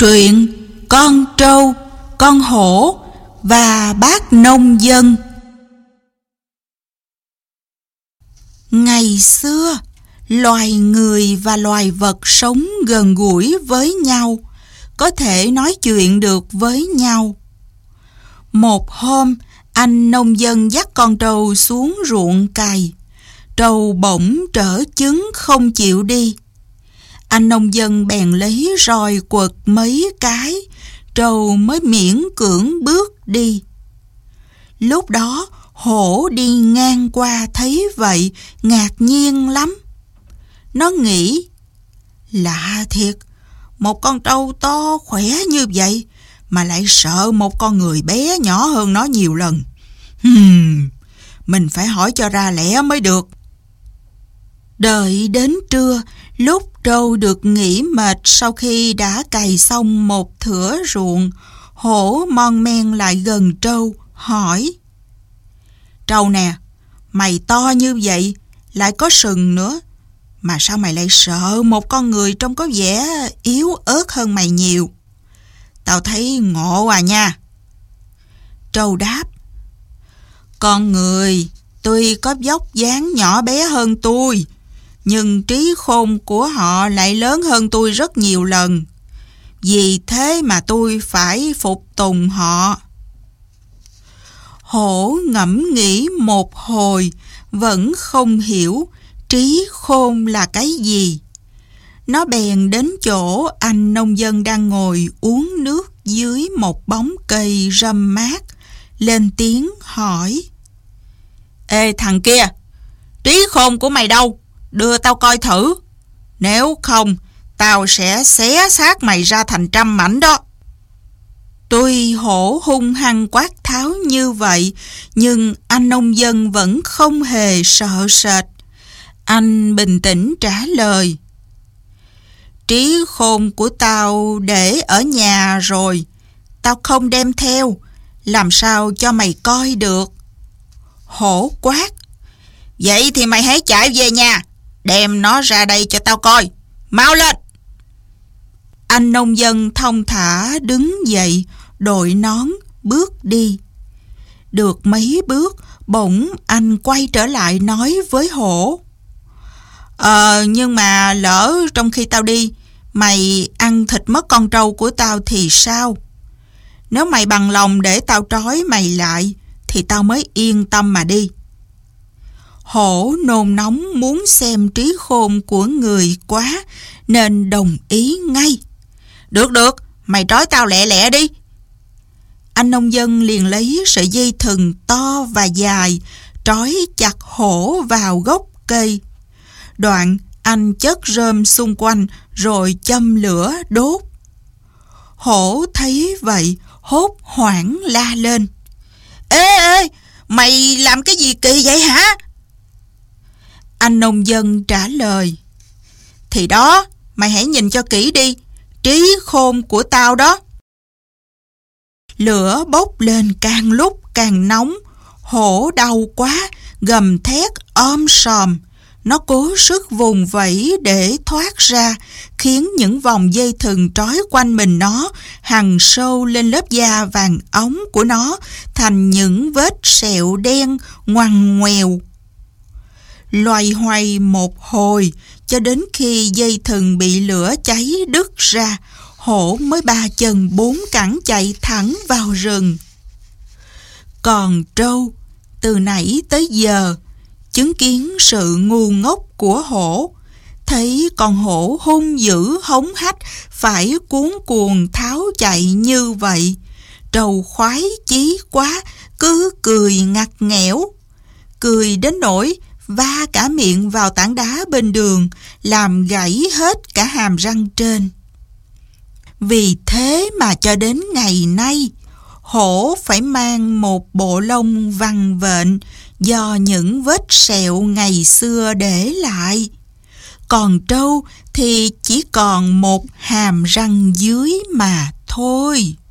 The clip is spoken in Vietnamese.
Truyện Con trâu, con hổ và bác nông dân. Ngày xưa, loài người và loài vật sống gần gũi với nhau, có thể nói chuyện được với nhau. Một hôm, anh nông dân dắt con trâu xuống ruộng cày. Trâu bỗng trở chứng không chịu đi. Anh nông dân bèn lấy roi quật mấy cái, trâu mới miễn cưỡng bước đi. Lúc đó, hổ đi ngang qua thấy vậy, ngạc nhiên lắm. Nó nghĩ, lạ thiệt, một con trâu to khỏe như vậy mà lại sợ một con người bé nhỏ hơn nó nhiều lần. Mình phải hỏi cho ra lẽ mới được. Đợi đến trưa, lúc trâu được nghỉ mệt sau khi đã cày xong một thửa ruộng, hổ mon men lại gần trâu, hỏi: Trâu nè, mày to như vậy, lại có sừng nữa, mà sao mày lại sợ một con người trông có vẻ yếu ớt hơn mày nhiều? Tao thấy ngộ à nha. Trâu đáp: Con người tuy có vóc dáng nhỏ bé hơn tôi, nhưng trí khôn của họ lại lớn hơn tôi rất nhiều lần. Vì thế mà tôi phải phục tùng họ. Hổ ngẫm nghĩ một hồi, vẫn không hiểu trí khôn là cái gì. Nó bèn đến chỗ anh nông dân đang ngồi uống nước dưới một bóng cây râm mát, lên tiếng hỏi: Ê thằng kia, trí khôn của mày đâu? Đưa tao coi thử. Nếu không, tao sẽ xé xác mày ra thành trăm mảnh đó. Tuy hổ hung hăng quát tháo như vậy, nhưng anh nông dân vẫn không hề sợ sệt. Anh bình tĩnh trả lời: Trí khôn của tao để ở nhà rồi, tao không đem theo, làm sao cho mày coi được? Hổ quát: Vậy thì mày hãy chạy về nhà, đem nó ra đây cho tao coi. Mau lên! Anh nông dân thong thả đứng dậy, đội nón, bước đi. Được mấy bước, bỗng anh quay trở lại nói với hổ: Nhưng mà lỡ trong khi tao đi, mày ăn thịt mất con trâu của tao thì sao? Nếu mày bằng lòng để tao trói mày lại, thì tao mới yên tâm mà đi. Hổ nôn nóng muốn xem trí khôn của người quá, nên đồng ý ngay. Được, mày trói tao lẹ lẹ đi. Anh nông dân liền lấy sợi dây thừng to và dài, trói chặt hổ vào gốc cây. Đoạn anh chất rơm xung quanh rồi châm lửa đốt. Hổ thấy vậy, hốt hoảng la lên: Ê, mày làm cái gì kỳ vậy hả? Anh nông dân trả lời: Thì đó, mày hãy nhìn cho kỹ đi, trí khôn của tao đó. Lửa bốc lên càng lúc càng nóng, hổ đau quá, gầm thét sòm. Nó cố sức vùng vẫy để thoát ra, khiến những vòng dây thừng trói quanh mình nó hằn sâu lên lớp da vàng óng của nó thành những vết sẹo đen ngoằn ngoèo. Loay hoay một hồi, cho đến khi dây thừng bị lửa cháy đứt ra, hổ mới ba chân bốn cẳng chạy thẳng vào rừng. Còn trâu, từ nãy tới giờ, chứng kiến sự ngu ngốc của hổ, thấy con hổ hung dữ hống hách phải cuống cuồng tháo chạy như vậy, trâu khoái chí quá, cứ cười ngặt nghẽo, cười đến nỗi va cả miệng vào tảng đá bên đường, làm gãy hết cả hàm răng trên. Vì thế mà cho đến ngày nay, hổ phải mang một bộ lông vằn vện do những vết sẹo ngày xưa để lại. Còn trâu thì chỉ còn một hàm răng dưới mà thôi.